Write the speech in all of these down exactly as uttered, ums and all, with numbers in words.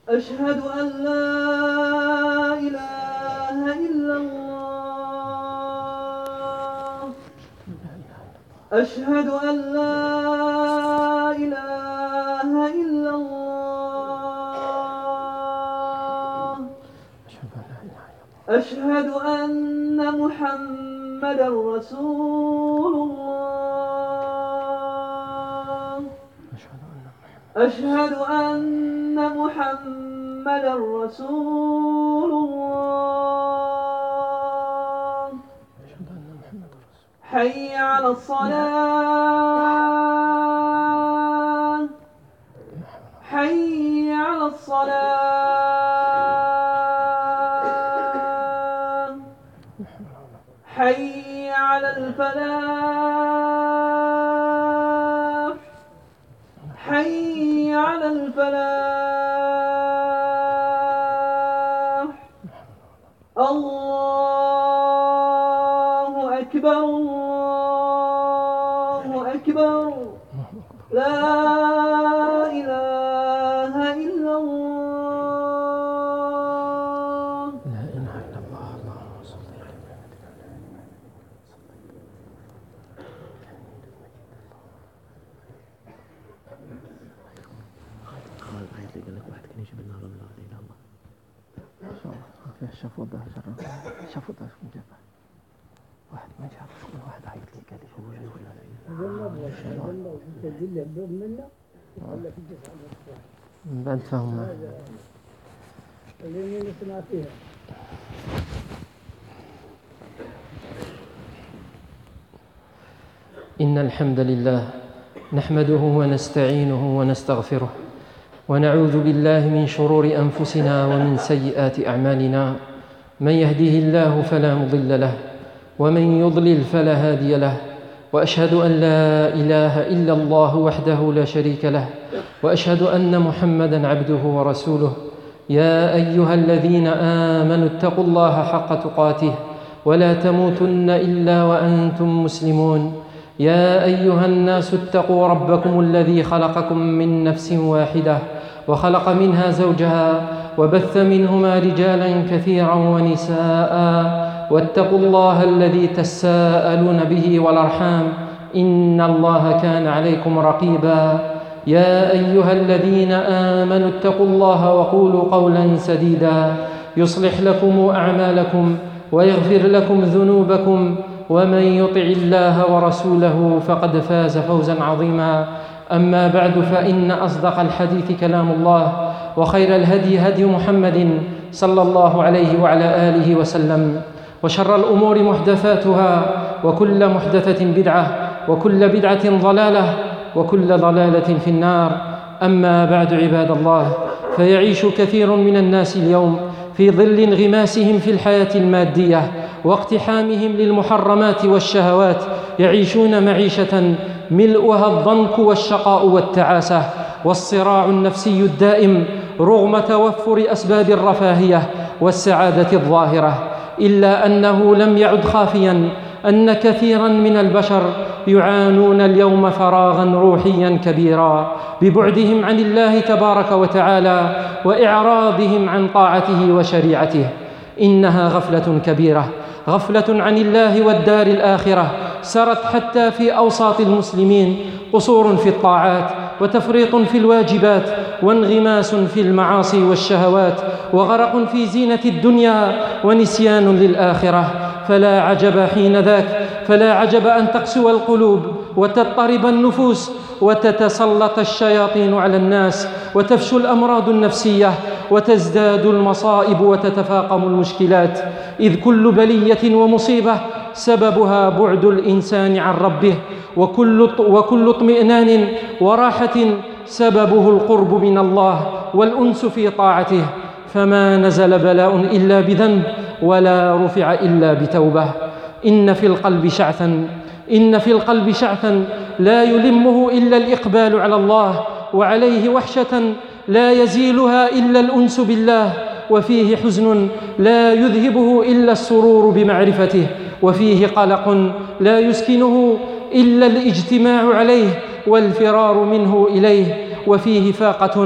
أشهد أن لا إله إلا الله. أشهد أن لا إله إلا الله. أشهد أن محمدا رسول الله. أشهد أن محمدا رسول الله. حي على الصلاة. حي على الصلاة. حي على الفلاح. حي على الفلاح. الله أكبر الله أكبر. لا إله إلا الله. لا إله إلا الله. اللهم صل على شافوا ده جرب شافوا ده شكون جابه واحد ما جاب شكون واحد عيط لي قال لي شوف ولا من بعد فهم اللي نسمع فيها. إن الحمد لله نحمده ونستعينه ونستغفره ونعوذ بالله من شرور أنفسنا ومن سيئات أعمالنا. من يهده الله فلا مضل له ومن يضلل فلا هادي له. وأشهد أن لا إله إلا الله وحده لا شريك له وأشهد أن محمدًا عبده ورسوله. يا أيها الذين آمنوا اتقوا الله حق تقاته ولا تموتن إلا وأنتم مسلمون. يا أيها الناس اتقوا ربكم الذي خلقكم من نفس واحدة وخلق منها زوجها وبث منهما رجالا كثيرا ونساء واتقوا الله الذي تساءلون به والأرحام إن الله كان عليكم رقيبا. يا أيها الذين آمنوا اتقوا الله وقولوا قولا سديدا يصلح لكم أعمالكم ويغفر لكم ذنوبكم ومن يطع الله ورسوله فقد فاز فوزا عظيما. أما بعد فإن أصدق الحديث كلام الله وخير الهدي هدي محمد صلى الله عليه وعلى آله وسلم وشر الأمور محدثاتها وكل محدثة بدعة وكل بدعة ضلالة وكل ضلالة في النار. أما بعد عباد الله، فيعيش كثير من الناس اليوم في ظل انغماسهم في الحياة المادية واقتحامهم للمحرمات والشهوات، يعيشون معيشة ملؤها الضنك والشقاء والتعاسة والصراع النفسي الدائم رغم توفر أسباب الرفاهية والسعادة الظاهرة. إلا أنه لم يعد خافياً أن كثيراً من البشر يعانون اليوم فراغاً روحياً كبيراً ببعدهم عن الله تبارك وتعالى وإعراضهم عن طاعته وشريعته. إنها غفلة كبيرة، غفلة عن الله والدار الآخرة، سرت حتى في أوساط المسلمين قصور في الطاعات وتفريط في الواجبات وانغماس في المعاصي والشهوات وغرق في زينة الدنيا ونسيان للآخرة. فلا عجب حين ذاك فلا عجب أن تقسو القلوب وتضطرب النفوس وتتسلط الشياطين على الناس وتفشو الأمراض النفسية وتزداد المصائب وتتفاقم المشكلات، إذ كل بلية ومصيبة سببها بعد الإنسان عن ربه، وكل وكل اطمئنان وراحة سببه القرب من الله والأنس في طاعته. فما نزل بلاء إلا بذنب ولا رفع إلا بتوبة. إن في القلب شعثا إن في القلب شعثا لا يلمه إلا الإقبال على الله، وعليه وحشة لا يزيلها إلا الأنس بالله، وفيه حزن لا يذهبه إلا السرور بمعرفته، وفيه قلق لا يسكنه إلا الاجتماع عليه والفرار منه إليه، وفيه فاقة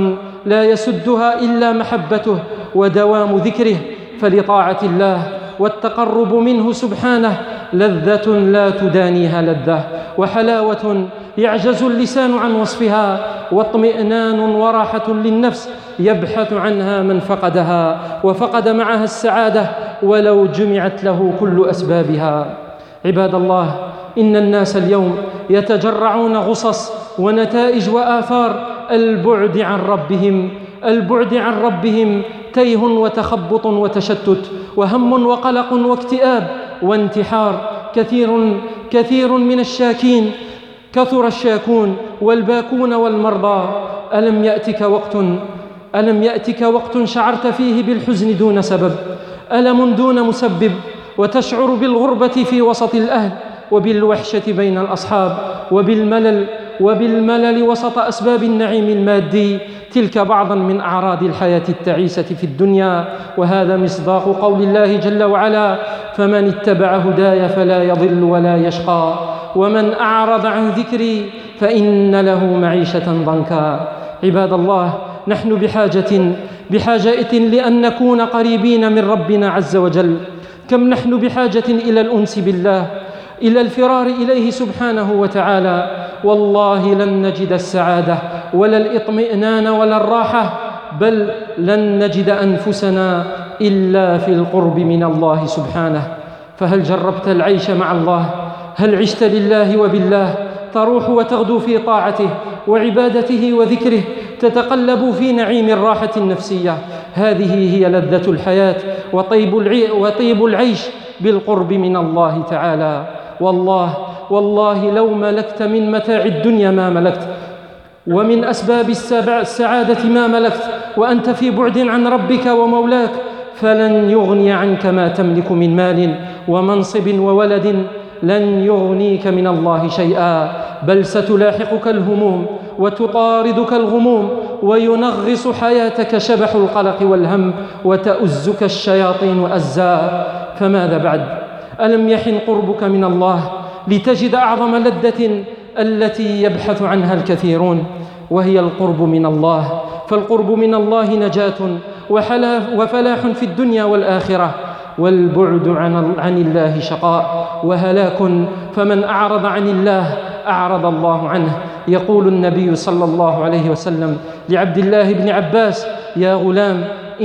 لا يسدها إلا محبته ودوام ذكره، فلطاعة الله والتقرب منه سبحانه لذة لا تدانيها لذة، وحلاوة يعجز اللسان عن وصفها، واطمئنان وراحة للنفس يبحث عنها من فقدها وفقد معها السعادة ولو جمعت له كل أسبابها. عباد الله، إن الناس اليوم يتجرعون غصص ونتائج وآثار البعد عن ربهم البعد عن ربهم تيه وتخبط وتشتت وهم وقلق واكتئاب وانتحار. كثير كثير من الشاكين كثر الشاكون والباكون والمرضى. ألم يأتك وقت ألم يأتك وقت شعرت فيه بالحزن دون سبب، ألم دون مسبب، وتشعر بالغربة في وسط الأهل، وبالوحشة بين الأصحاب، وبالملل وبالملل وسط أسباب النعيم المادي؟ تلك بعضا من أعراض الحياة التعيسة في الدنيا، وهذا مصداق قول الله جل وعلا: فمن اتبع هداي فلا يضل ولا يشقى، ومن أعرض عن ذكري فإن له معيشة ضنكا. عباد الله، نحن بحاجة بحاجة لأن نكون قريبين من ربنا عز وجل. كم نحن بحاجة إلى الأنس بالله، إلى الفرار إليه سبحانه وتعالى. والله لن نجد السعادة ولا الإطمئنان ولا الراحة، بل لن نجد أنفسنا إلا في القرب من الله سبحانه. فهل جربت العيش مع الله؟ هل عشت لله وبالله؟ تروح وتغدو في طاعته وعبادته وذكره، تتقلب في نعيم الراحة النفسية. هذه هي لذة الحياة وطيب العيش بالقرب من الله تعالى. والله والله لو ملكت من متاع الدنيا ما ملكت، ومن أسباب السعادة ما ملكت، وأنت في بعد عن ربك ومولاك، فلن يغني عنك ما تملك من مال ومنصب وولد، لن يغنيك من الله شيئا، بل ستلاحقك الهموم وتطاردك الغموم، وينغص حياتك شبح القلق والهم، وتؤزك الشياطين أزا. فماذا بعد؟ ألم يحن قربك من الله لتجد أعظم لذة التي يبحث عنها الكثيرون، وهي القرب من الله؟ فالقرب من الله نجاة وفلاح في الدنيا والآخرة، والبعد عن الله شقاء وهلاك. فمن أعرض عن الله أعرض الله عنه. يقول النبي صلى الله عليه وسلم لعبد الله بن عباس: يا غلام،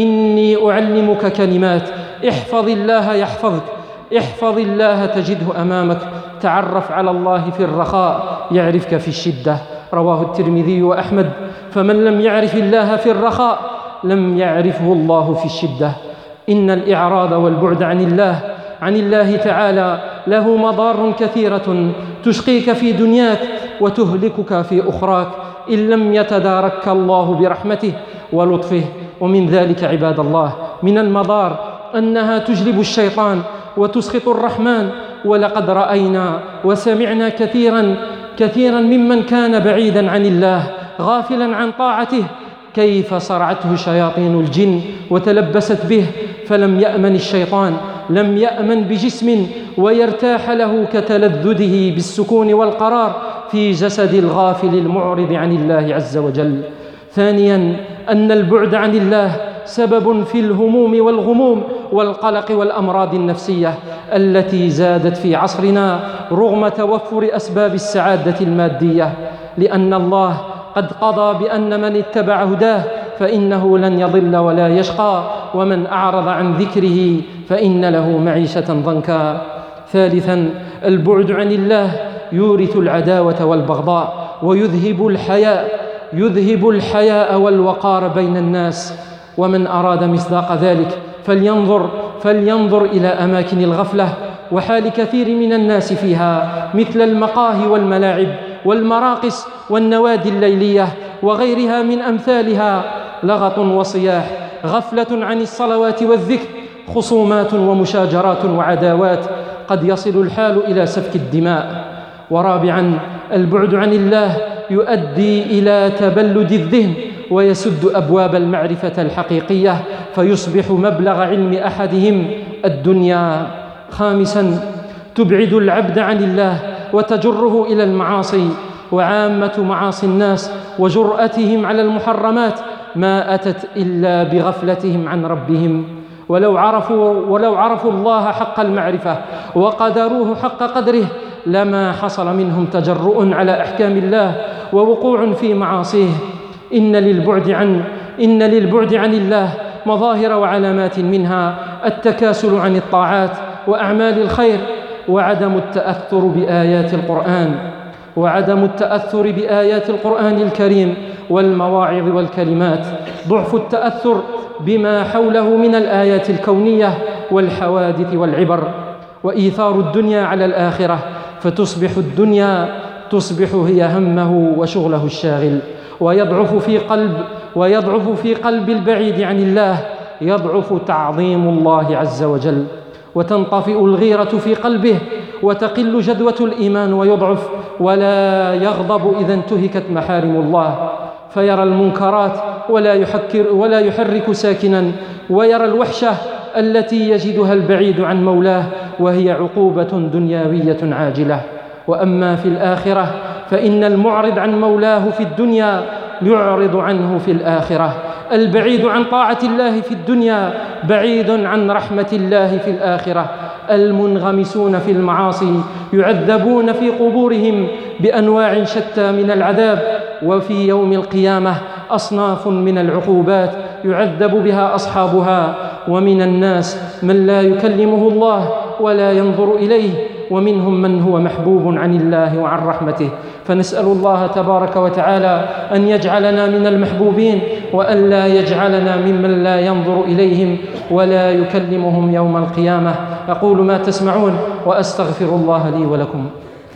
إني أعلمك كلمات، احفظ الله يحفظك، احفظ الله تجده أمامك، تعرف على الله في الرخاء يعرفك في الشدة. رواه الترمذي وأحمد. فمن لم يعرف الله في الرخاء لم يعرفه الله في الشدة. إن الإعراض والبعد عن الله عن الله تعالى له مضار كثيرة تشقيك في دنياك وتهلكك في أخراك إن لم يتدارك الله برحمته ولطفه. ومن ذلك عباد الله من المضار أنها تجلب الشيطان وتسخط الرحمن. ولقد رأينا وسمعنا كثيرا كثيرا ممن كان بعيدا عن الله غافلا عن طاعته كيف صرعته شياطين الجن وتلبست به، فلم يأمن الشيطان، لم يأمن بجسم ويرتاح له كتلذذه بالسكون والقرار في جسد الغافل المعرض عن الله عز وجل. ثانيا، أن البعد عن الله سبب في الهموم والغموم والقلق والأمراض النفسية التي زادت في عصرنا رغم توفر أسباب السعادة المادية، لأن الله قد قضى بأن من اتبع هداه فإنه لن يضل ولا يشقى، ومن أعرض عن ذكره فإن له معيشة ضنكا. ثالثا، البعد عن الله يورث العداوة والبغضاء ويذهب الحياء يذهب الحياء والوقار بين الناس. ومن أراد مصداق ذلك فلينظر فلينظر إلى أماكن الغفلة وحال كثير من الناس فيها، مثل المقاهي والملاعب والمراقص والنوادي الليلية وغيرها من أمثالها. لغط وصياح، غفلة عن الصلوات والذكر، خصومات ومشاجرات وعداوات، قد يصل الحال إلى سفك الدماء. ورابعا، البعد عن الله يؤدي إلى تبلد الذهن ويسد أبواب المعرفة الحقيقية فيصبح مبلغ علم أحدهم الدنيا. خامسا، تبعد العبد عن الله وتجره إلى المعاصي، وعامة معاصي الناس وجرأتهم على المحرمات ما أتت إلا بغفلتهم عن ربهم. ولو عرفوا, ولو عرفوا الله حق المعرفة وقدروه حق قدره لما حصل منهم تجرؤ على أحكام الله ووقوع في معاصيه. إن للبعد عن إن للبعد عن الله مظاهر وعلامات، منها التكاسل عن الطاعات وأعمال الخير، وعدم التأثر بآيات القرآن وعدم التأثر بآيات القرآن الكريم والمواعظ والكلمات، ضعف التأثر بما حوله من الآيات الكونية والحوادث والعبر، وإيثار الدنيا على الآخرة، فتصبح الدنيا تصبح هي همه وشغله الشاغل، ويضعف في قلب ويضعف في قلب البعيد عن الله يضعف تعظيم الله عز وجل، وتنطفئ الغيرة في قلبه، وتقل جدوة الإيمان ويضعف، ولا يغضب إذا انتهكت محارم الله، فيرى المنكرات ولا يحكر ولا يحرك ساكنا، ويرى الوحشة التي يجدها البعيد عن مولاه، وهي عقوبة دنيوية عاجلة. وأما في الآخرة فإن المعرض عن مولاه في الدنيا يعرض عنه في الآخرة، البعيد عن طاعة الله في الدنيا بعيد عن رحمة الله في الآخرة، المنغمسون في المعاصي يعذبون في قبورهم بأنواع شتى من العذاب، وفي يوم القيامة أصناف من العقوبات يعذب بها أصحابها. ومن الناس من لا يكلمه الله ولا ينظر إليه، ومنهم من هو محبوب عن الله وعن رحمته. فنسأل الله تبارك وتعالى أن يجعلنا من المحبوبين، وأن لا يجعلنا ممن لا ينظر إليهم ولا يكلمهم يوم القيامة. أقول ما تسمعون وأستغفر الله لي ولكم.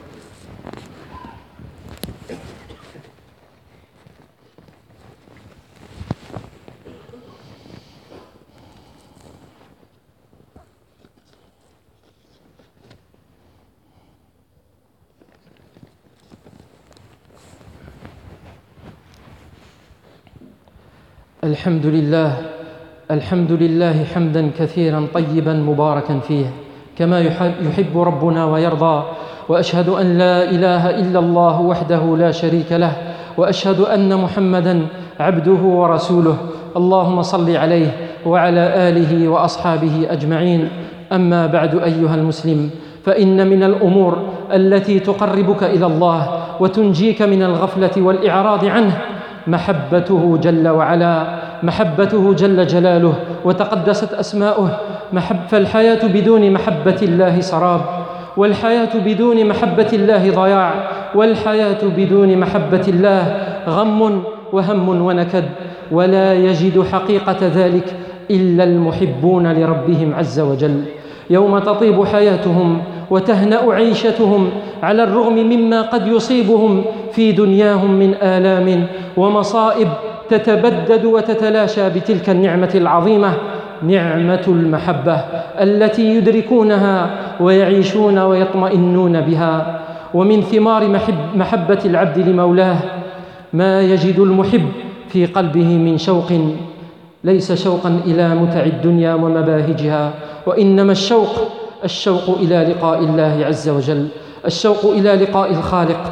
الحمد لله الحمد لله حمدا كثيرا طيبا مباركا فيه كما يحب ربنا ويرضى، وأشهد أن لا إله إلا الله وحده لا شريك له، وأشهد أن محمدا عبده ورسوله. اللهم صل عليه وعلى آله وأصحابه أجمعين. أما بعد أيها المسلم، فإن من الأمور التي تقربك إلى الله وتنجيك من الغفلة والإعراض عنه محبته جل وعلا، محبته جل جلاله وتقدست أسماؤه. محب فالحياة بدون محبة الله سراب، والحياة بدون محبة الله ضياع، والحياة بدون محبة الله غم وهم ونكد، ولا يجد حقيقة ذلك إلا المحبون لربهم عز وجل. يوم تطيب حياتهم وتهنأ عيشتهم على الرغم مما قد يصيبهم في دنياهم من آلام ومصائب تتبدد وتتلاشى بتلك النعمة العظيمة، نعمة المحبة التي يدركونها ويعيشون ويطمئنون بها. ومن ثمار محب محبة العبد لمولاه ما يجد المحب في قلبه من شوق، ليس شوقا إلى متع الدنيا ومباهجها، وإنما الشوق الشوق إلى لقاء الله عز وجل، الشوق إلى لقاء الخالق،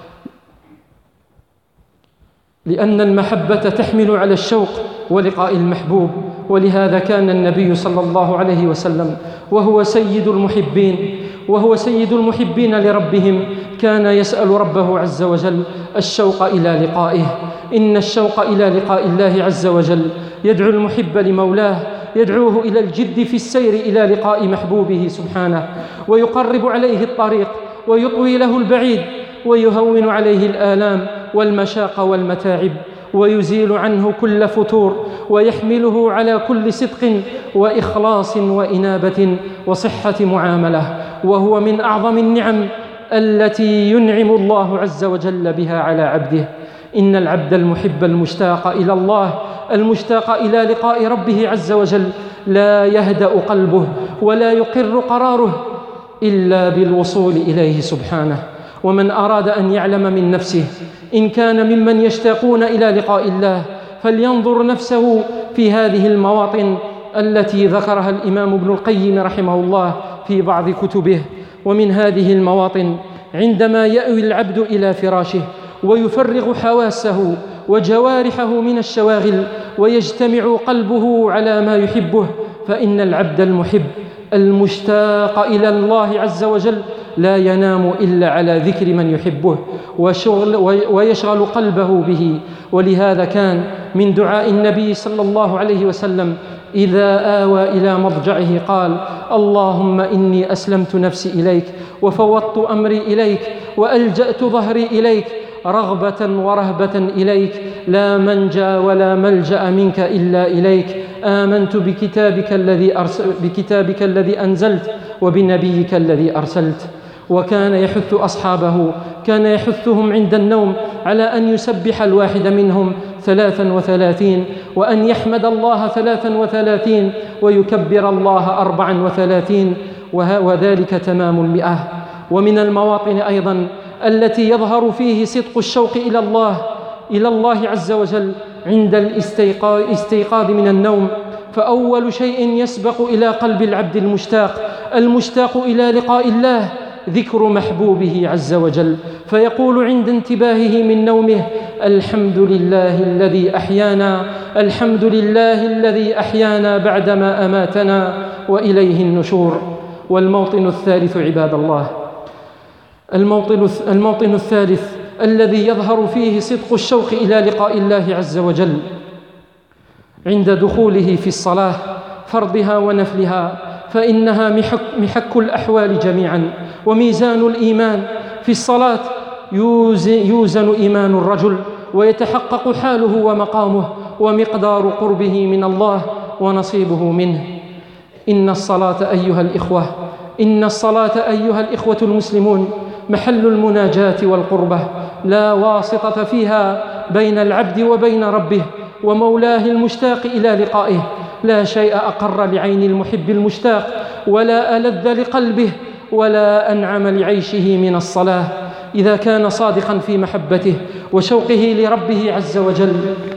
لأن المحبة تحمل على الشوق ولقاء المحبوب. ولهذا كان النبي صلى الله عليه وسلم وهو سيد المحبين وهو سيد المحبين لربهم كان يسأل ربه عز وجل الشوق إلى لقائه. إن الشوق إلى لقاء الله عز وجل يدعو المحب لمولاه، يدعوه إلى الجد في السير إلى لقاء محبوبه سبحانه، ويقرب عليه الطريق ويطوي له البعيد، ويهون عليه الآلام والمشاق والمتاعب، ويزيل عنه كل فتور، ويحمله على كل صدق وإخلاص وإنابة وصحة معاملة. وهو من أعظم النعم التي ينعم الله عز وجل بها على عبده. إن العبد المحب المشتاق إلى الله، المشتاق إلى لقاء ربه عز وجل، لا يهدأ قلبه ولا يقر قراره إلا بالوصول إليه سبحانه. ومن أراد أن يعلم من نفسه إن كان ممن يشتاقون إلى لقاء الله فلينظر نفسه في هذه المواطن التي ذكرها الإمام ابن القيم رحمه الله في بعض كتبه. ومن هذه المواطن عندما يأوي العبد إلى فراشه ويفرغ حواسه وجوارحه من الشواغل ويجتمع قلبه على ما يحبه، فإن العبد المحب المشتاق إلى الله عز وجل لا ينام إلا على ذكر من يحبه وشغل ويشغل قلبه به. ولهذا كان من دعاء النبي صلى الله عليه وسلم إذا آوى إلى مضجعه قال: اللهم إني أسلمت نفسي إليك وفوضت أمري إليك وألجأت ظهري إليك رغبة ورهبة إليك، لا منجا ولا ملجأ منك إلا إليك، آمنت بكتابك الذي أرسل بكتابك الذي أنزلت وبنبيك الذي أرسلت. وكان يحث أصحابه كان يحثهم عند النوم على أن يسبح الواحد منهم ثلاثا وثلاثين، وأن يحمد الله ثلاثا وثلاثين، ويكبر الله أربعا وثلاثين، وذلك تمام المئة. ومن المواطن أيضا التي يظهر فيه صدق الشوق إلى الله إلى الله عز وجل عند الاستيقاظ من النوم، فأول شيء يسبق إلى قلب العبد المشتاق المشتاق إلى لقاء الله ذكر محبوبه عز وجل، فيقول عند انتباهه من نومه: الحمد لله الذي أحيانا الحمد لله الذي أحيانا بعدما أماتنا وإليه النشور. والموطن الثالث عباد الله، الموطن, الموطن الثالث الذي يظهر فيه صدق الشوق إلى لقاء الله عز وجل عند دخوله في الصلاة فرضها ونفلها، فإنها محك, محك الأحوال جميعا وميزان الإيمان. في الصلاة يوزن إيمان الرجل ويتحقق حاله ومقامه ومقدار قربه من الله ونصيبه منه. إن الصلاة أيها الإخوة إن الصلاة أيها الإخوة المسلمون محل المناجاة والقربة، لا واسطة فيها بين العبد وبين ربه ومولاه المشتاق إلى لقائه. لا شيء أقر لعين المحب المشتاق ولا ألذ لقلبه ولا أنعم لعيشه من الصلاة، إذا كان صادقا في محبته وشوقه لربه عز وجل،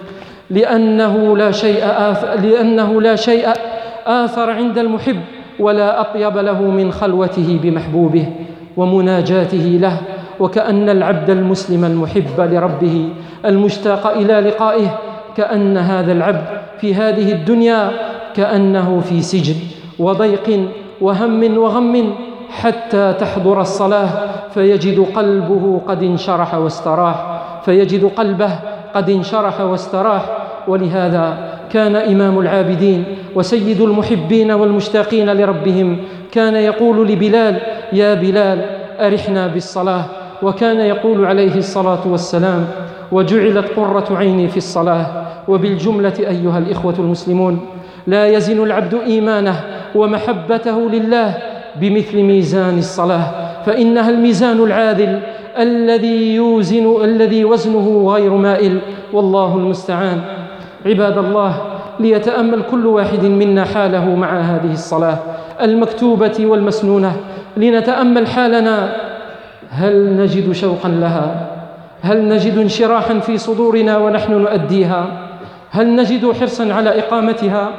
لأنه لا شيء آثر, لأنه لا شيء آثر عند المحب ولا أطيب له من خلوته بمحبوبه ومناجاته له. وكأن العبد المسلم المحب لربه المشتاق إلى لقائه، كأن هذا العبد في هذه الدنيا كأنه في سجن وضيق وهم وغم، حتى تحضر الصلاة فيجد قلبه قد انشرح واستراح فيجد قلبه قد انشرح واستراح. ولهذا كان إمام العابدين وسيد المحبين والمشتاقين لربهم كان يقول لبلال: يا بلال أرحنا بالصلاة. وكان يقول عليه الصلاة والسلام: وجعلت قرة عيني في الصلاة. وبالجملة أيها الإخوة المسلمون، لا يزن العبد إيمانه ومحبته لله بمثل ميزان الصلاة، فإنها الميزان العادل الذي يوزن الذي وزنه غير مائل، والله المستعان. عباد الله، ليتأمل كل واحد منا حاله مع هذه الصلاة المكتوبة والمسنونة، لنتأمل حالنا. هل نجد شوقا لها؟ هل نجد انشراحا في صدورنا ونحن نؤديها؟ هل نجد حرصا على إقامتها؟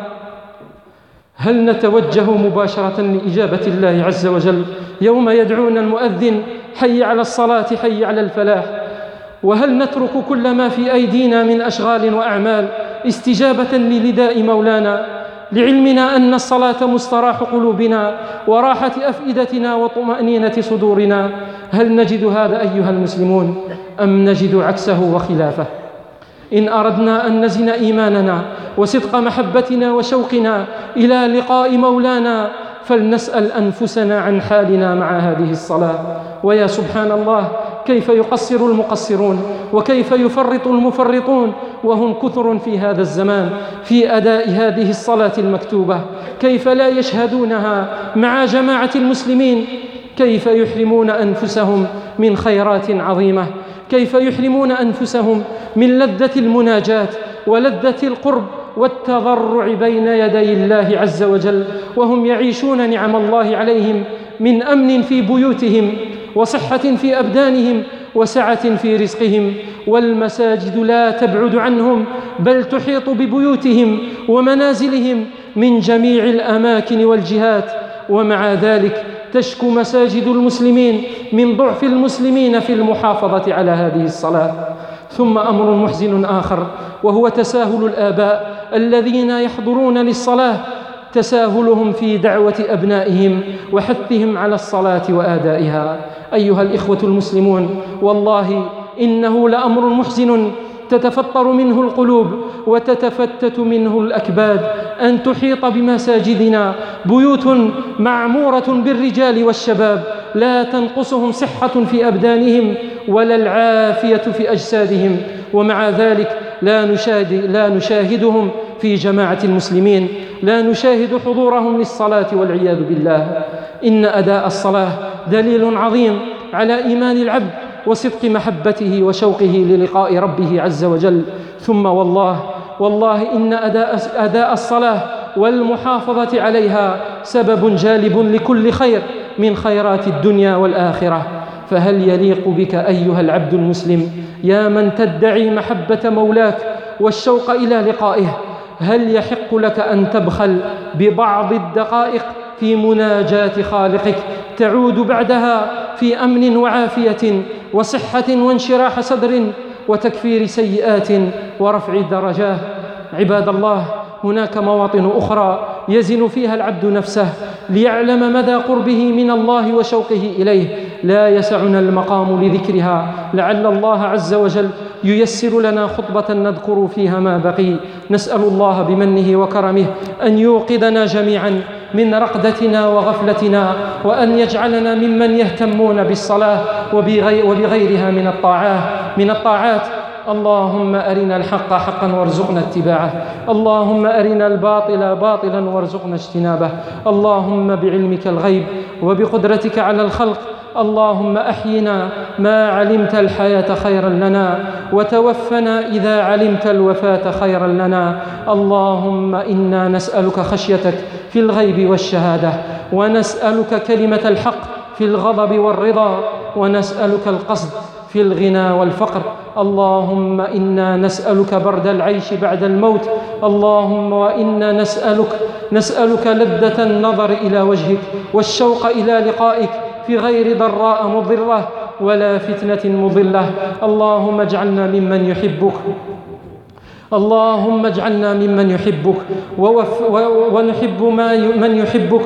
هل نتوجه مباشرة لإجابة الله عز وجل يوم يدعونا المؤذن: حي على الصلاة حي على الفلاح؟ وهل نترك كل ما في أيدينا من أشغال وأعمال استجابة لنداء مولانا، لعلمنا أن الصلاة مستراح قلوبنا وراحة أفئدتنا وطمأنينة صدورنا؟ هل نجد هذا أيها المسلمون أم نجد عكسه وخلافه؟ إن أردنا أن نزن إيماننا وصدق محبتنا وشوقنا إلى لقاء مولانا فلنسأل أنفسنا عن حالنا مع هذه الصلاة. ويا سبحان الله، كيف يقصر المقصرون وكيف يفرط المفرطون وهم كثر في هذا الزمان في أداء هذه الصلاة المكتوبة. كيف لا يشهدونها مع جماعة المسلمين؟ كيف يحرمون أنفسهم من خيرات عظيمة؟ كيف يحرمون أنفسهم من لذة المناجاة ولذة القرب والتضرع بين يدي الله عز وجل وهم يعيشون نعم الله عليهم من أمن في بيوتهم وصحة في أبدانهم وسعة في رزقهم، والمساجد لا تبعد عنهم بل تحيط ببيوتهم ومنازلهم من جميع الأماكن والجهات، ومع ذلك تشكو مساجد المسلمين من ضعف المسلمين في المحافظة على هذه الصلاة. ثم أمر محزن آخر، وهو تساهل الآباء الذين يحضرون للصلاة، تساهلهم في دعوة أبنائهم وحثهم على الصلاة وآدائها. أيها الإخوة المسلمون، والله إنه لأمر محزن تتفطر منه القلوب وتتفتت منه الأكباد أن تحيط بمساجدنا بيوت معمورة بالرجال والشباب لا تنقصهم صحة في أبدانهم ولا العافية في أجسادهم، ومع ذلك لا نشاهد لا نشاهدهم في جماعة المسلمين، لا نشاهد حضورهم للصلاة والعياذ بالله. إن أداء الصلاة دليل عظيم على إيمان العبد وصدق محبته وشوقه للقاء ربه عز وجل. ثم والله والله إن أداء, أداء الصلاة والمحافظة عليها سبب جالب لكل خير من خيرات الدنيا والآخرة. فهل يليق بك أيها العبد المسلم يا من تدعي محبة مولاك والشوق إلى لقائه، هل يحق لك أن تبخل ببعض الدقائق في مناجاة خالقك تعود بعدها في أمن وعافية وصحة وانشراح صدر وتكفير سيئات ورفع درجات؟ عباد الله، هناك مواطن أخرى يزن فيها العبد نفسه ليعلم مدى قربه من الله وشوقه إليه، لا يسعنا المقام لذكرها، لعل الله عز وجل ييسر لنا خطبة نذكر فيها ما بقي. نسأل الله بمنه وكرمه أن يوقظنا جميعا من رقدتنا وغفلتنا، وأن يجعلنا ممن يهتمون بالصلاة وبغيرها من الطاعات من الطاعات اللهم أرنا الحق حقا وارزقنا اتباعه، اللهم أرنا الباطل باطلا وارزقنا اجتنابه، اللهم بعلمك الغيب وبقدرتك على الخلق اللهم أحينا ما علمت الحياة خيرا لنا، وتوفنا إذا علمت الوفاة خيرا لنا. اللهم إنا نسألك خشيتك في الغيب والشهادة، ونسألك كلمة الحق في الغضب والرضا، ونسألك القصد في الغنى والفقر. اللهم إنا نسألك برد العيش بعد الموت، اللهم وإنا نسألك نسألك لذة النظر إلى وجهك والشوق إلى لقائك في غير ضراء مضرة ولا فتنة مضلة. اللهم اجعلنا ممن يحبك اللهم اجعلنا ممن يحبك ونحب من يحبك.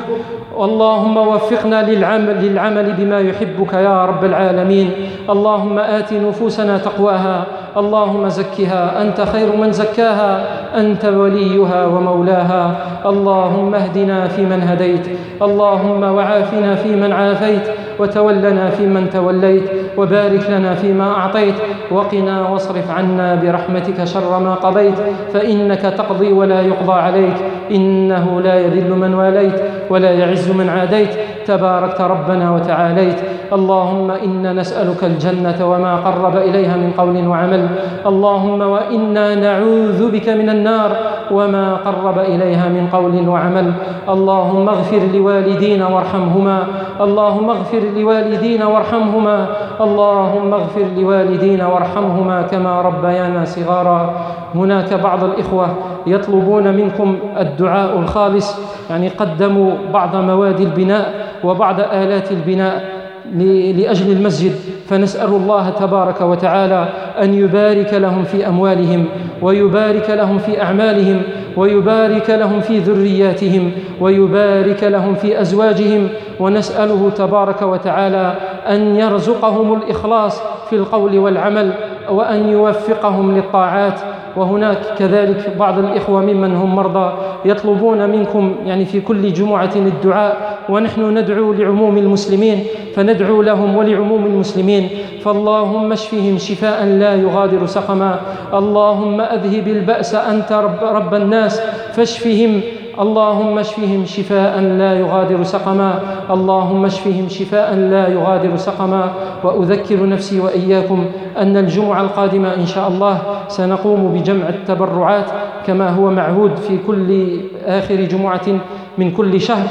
اللهم وفقنا للعمل, للعمل بما يحبك يا رب العالمين. اللهم آت نفوسنا تقواها، اللهم زكها أنت خير من زكاها، أنت وليها ومولاها. اللهم اهدنا فيمن هديت، اللهم وعافنا فيمن عافيت، وتولنا فيمن توليت، وبارك لنا فيما أعطيت، وقنا واصرف عنا برحمتك شر ما قضيت، فإنك تقضي ولا يقضى عليك، إنه لا يذل من واليت ولا يعز من عاديت، تباركت ربنا وتعاليت. اللهم إنا نسألك الجنة وما قرب إليها من قول وعمل، اللهم وإنا نعوذ بك من النار وما قرب إليها من قول وعمل. اللهم اغفر لوالدينا وارحمهما، اللهم اغفر لوالدينا وارحمهما، اللهم اغفر لوالدينا وارحمهما كما ربيانا صغارا. هناك بعض الإخوة يطلبون منكم الدعاء الخالص، يعني قدموا بعض مواد البناء وبعض آلات البناء لأجل المسجد، فنسأل الله تبارك وتعالى أن يبارك لهم في أموالهم، ويبارك لهم في أعمالهم، ويبارك لهم في ذرياتهم، ويبارك لهم في أزواجهم، ونسأله تبارك وتعالى أن يرزقهم الإخلاص في القول والعمل، وأن يوفقهم للطاعات. وهناك كذلك بعض الإخوة ممن هم مرضى يطلبون منكم يعني في كل جمعة الدعاء، ونحن ندعو لعموم المسلمين، فندعو لهم ولعموم المسلمين. فاللهم اشفهم شفاء لا يغادر سقما، اللهم أذهب البأس أنت رب, رب الناس فاشفهم، اللهم اشفهم شفاء لا يغادر سقما، اللهم اشفهم شفاء لا يغادر سقما. وأذكر نفسي وإياكم أن الجمعة القادمة إن شاء الله سنقوم بجمع التبرعات كما هو معهود في كل آخر جمعة من كل شهر،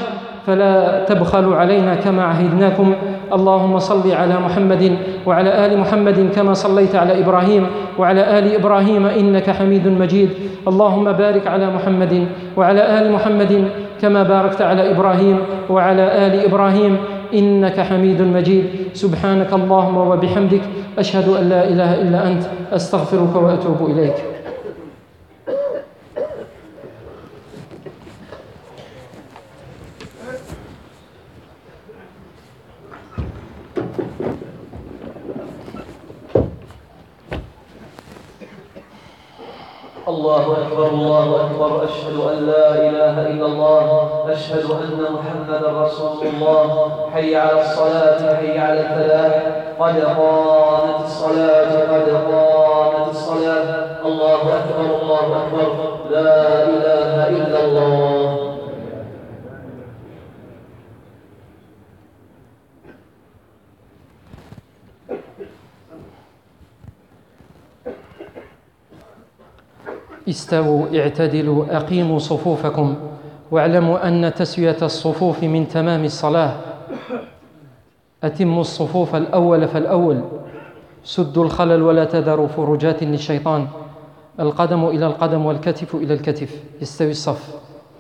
فلا تبخلوا علينا كما عهدناكم. اللهم صل على محمد وعلى آل محمد كما صليت على إبراهيم وعلى آل إبراهيم إنك حميد مجيد. اللهم بارك على محمد وعلى آل محمد كما باركت على إبراهيم وعلى آل إبراهيم إنك حميد مجيد. سبحانك اللهم وبحمدك، أشهد أن لا إله إلا أنت، أستغفرك وأتوب إليك. الله أكبر الله أكبر، أشهد أن لا إله إلا الله، أشهد أن محمدا رسول الله. حي على الصلاة، حي على الفلاح، قد قامت الصلاة، قد قامت الصلاة. الله أكبر الله أكبر، لا إله إلا الله. استووا، اعتدلوا، أقيموا صفوفكم، واعلموا أن تسوية الصفوف من تمام الصلاة. أتموا الصفوف الأول فالأول، سدوا الخلل ولا تذروا فرجات للشيطان. القدم إلى القدم والكتف إلى الكتف، يستوي الصف.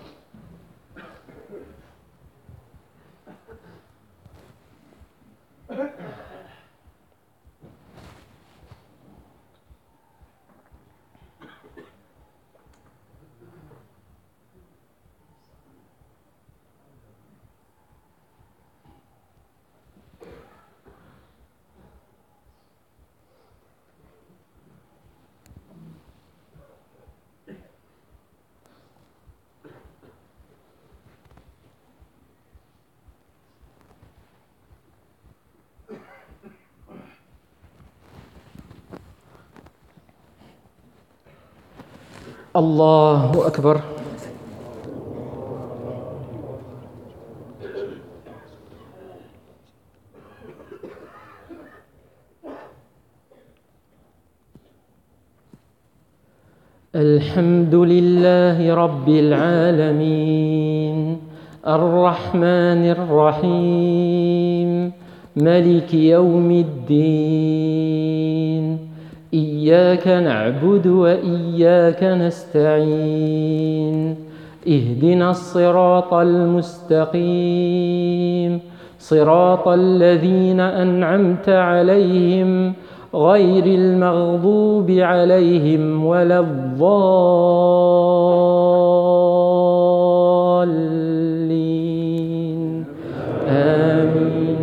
الله أكبر. الحمد لله رب العالمين، الرحمن الرحيم، ملك يوم الدين. إياك نعبد وإياك نستعين، اهدنا الصراط المستقيم، صراط الذين أنعمت عليهم غير المغضوب عليهم ولا الضالين. آمين.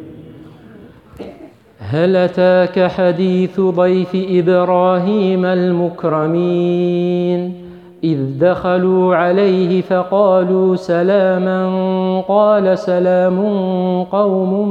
هل أتاك حديث ضيف إبراهيم المكرمين؟ إذ دخلوا عليه فقالوا سلاما، قال سلام قوم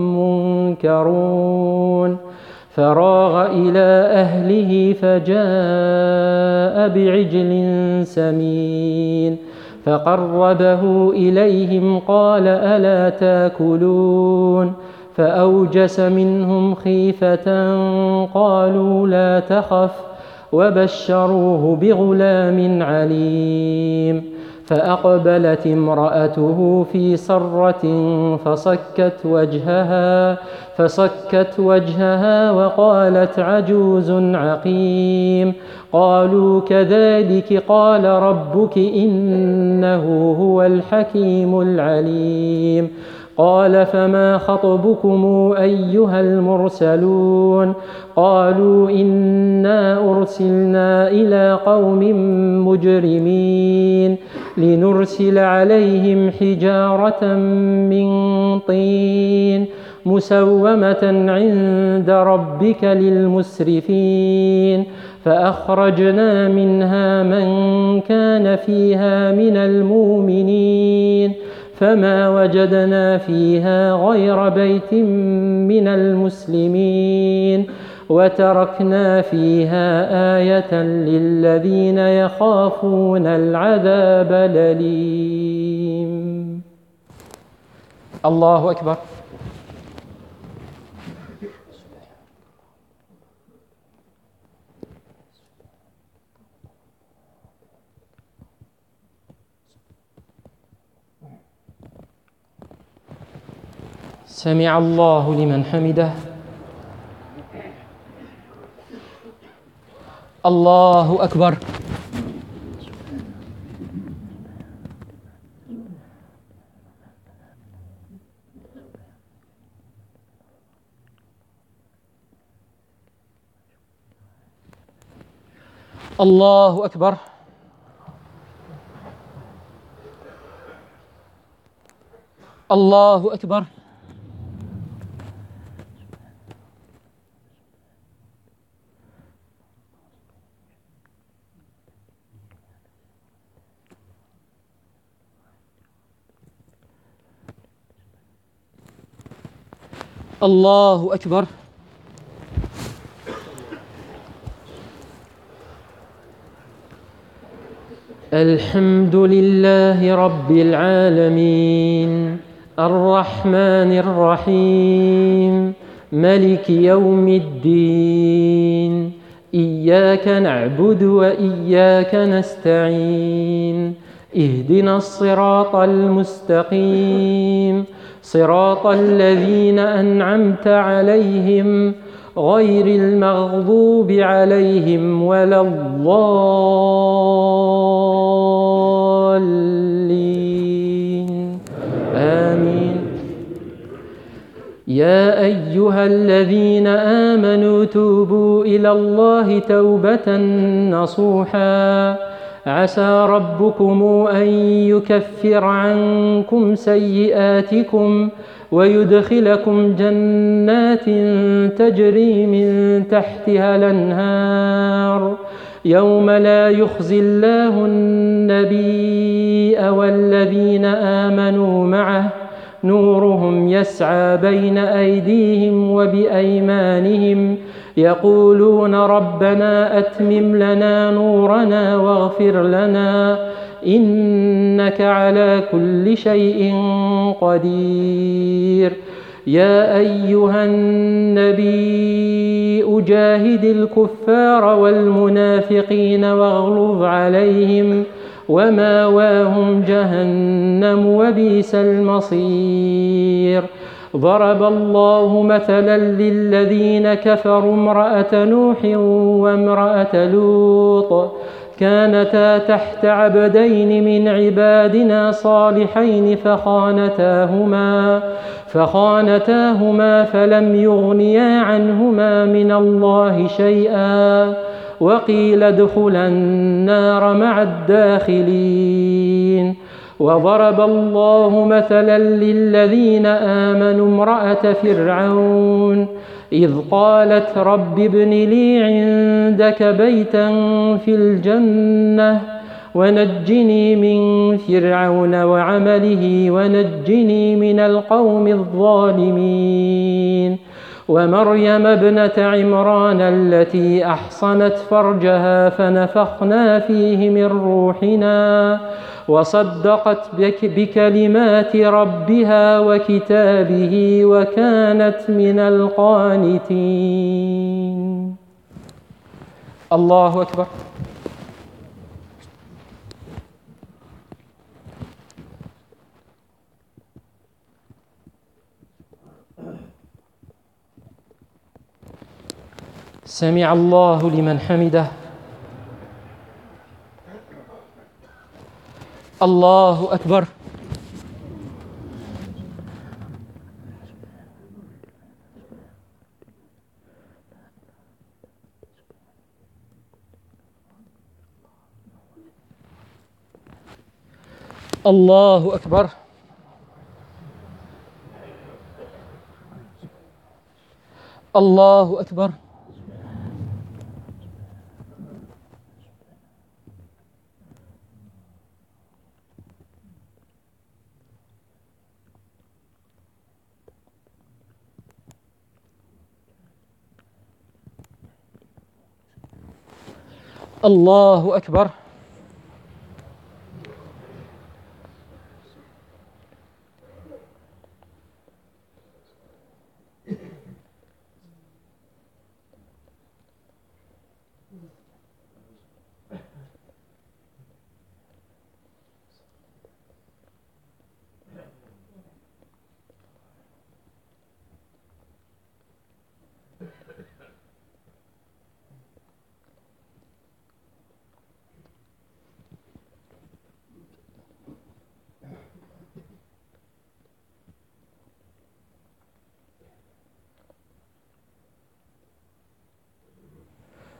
منكرون. فراغ إلى أهله فجاء بعجل سمين فقربه إليهم قال ألا تاكلون؟ فأوجس منهم خيفة قالوا لا تخف وبشروه بغلام عليم. فأقبلت امرأته في صرة فصكت وجهها فصكت وجهها وقالت عجوز عقيم. قالوا كذلك قال ربك إنه هو الحكيم العليم. قال فما خطبكم أيها المرسلون؟ قالوا إنا أرسلنا إلى قوم مجرمين لنرسل عليهم حجارة من طين مسومة عند ربك للمسرفين. فأخرجنا منها من كان فيها من المؤمنين فما وجدنا فيها غير بيت من المسلمين وتركنا فيها آية للذين يخافون العذاب الأليم. الله أكبر. سمع الله لمن حمده. الله أكبر. الله أكبر. الله أكبر. الله أكبر. الحمد لله رب العالمين الرحمن الرحيم ملك يوم الدين إياك نعبد وإياك نستعين اهدنا الصراط المستقيم صراط الذين أنعمت عليهم غير المغضوب عليهم ولا الضالين آمين. يا أيها الذين آمنوا توبوا إلى الله توبة نصوحا عسى ربكم أن يكفر عنكم سيئاتكم ويدخلكم جنات تجري من تحتها الأنهار يوم لا يخزي الله النبي والذين آمنوا معه نورهم يسعى بين أيديهم وبأيمانهم يقولون ربنا أتمم لنا نورنا واغفر لنا إنك على كل شيء قدير. يا أيها النبي أجاهد الكفار والمنافقين واغلظ عليهم وماواهم جهنم وبئس المصير. ضرب الله مثلا للذين كفروا امرأة نوح وامرأة لوط كانتا تحت عبدين من عبادنا صالحين فخانتاهما فخانتاهما فلم يغنيا عنهما من الله شيئا وقيل ادخلا النار مع الداخلين. وضرب الله مثلا للذين آمنوا امرأة فرعون إذ قالت رب ابن لي عندك بيتا في الجنة ونجني من فرعون وعمله ونجني من القوم الظالمين. ومريم ابنة عمران التي أحصنت فرجها فنفخنا فيه من روحنا وصدقت بكلمات ربها وكتابه وكانت من القانتين. الله أكبر. سمع الله لمن حمده. الله أكبر. الله أكبر. الله أكبر. الله أكبر.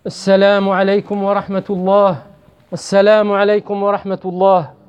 السلام عليكم ورحمة الله. السلام عليكم ورحمة الله.